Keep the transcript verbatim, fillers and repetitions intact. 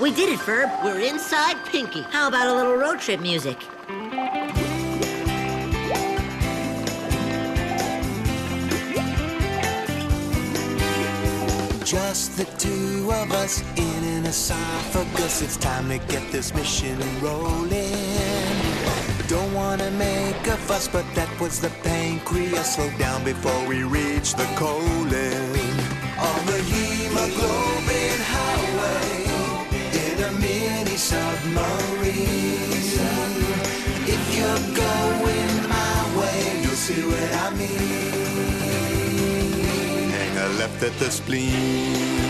We did it, Ferb. We're inside Pinky. How about a little road trip music? Just the two of us in an esophagus. It's time to get this mission rolling. Don't wanna make a fuss, but that was the pancreas. Slow down before we reach the colon. On the hemoglobin highway, in a mini submarine. If you're going my way, you'll see what I mean. Hang a left at the spleen.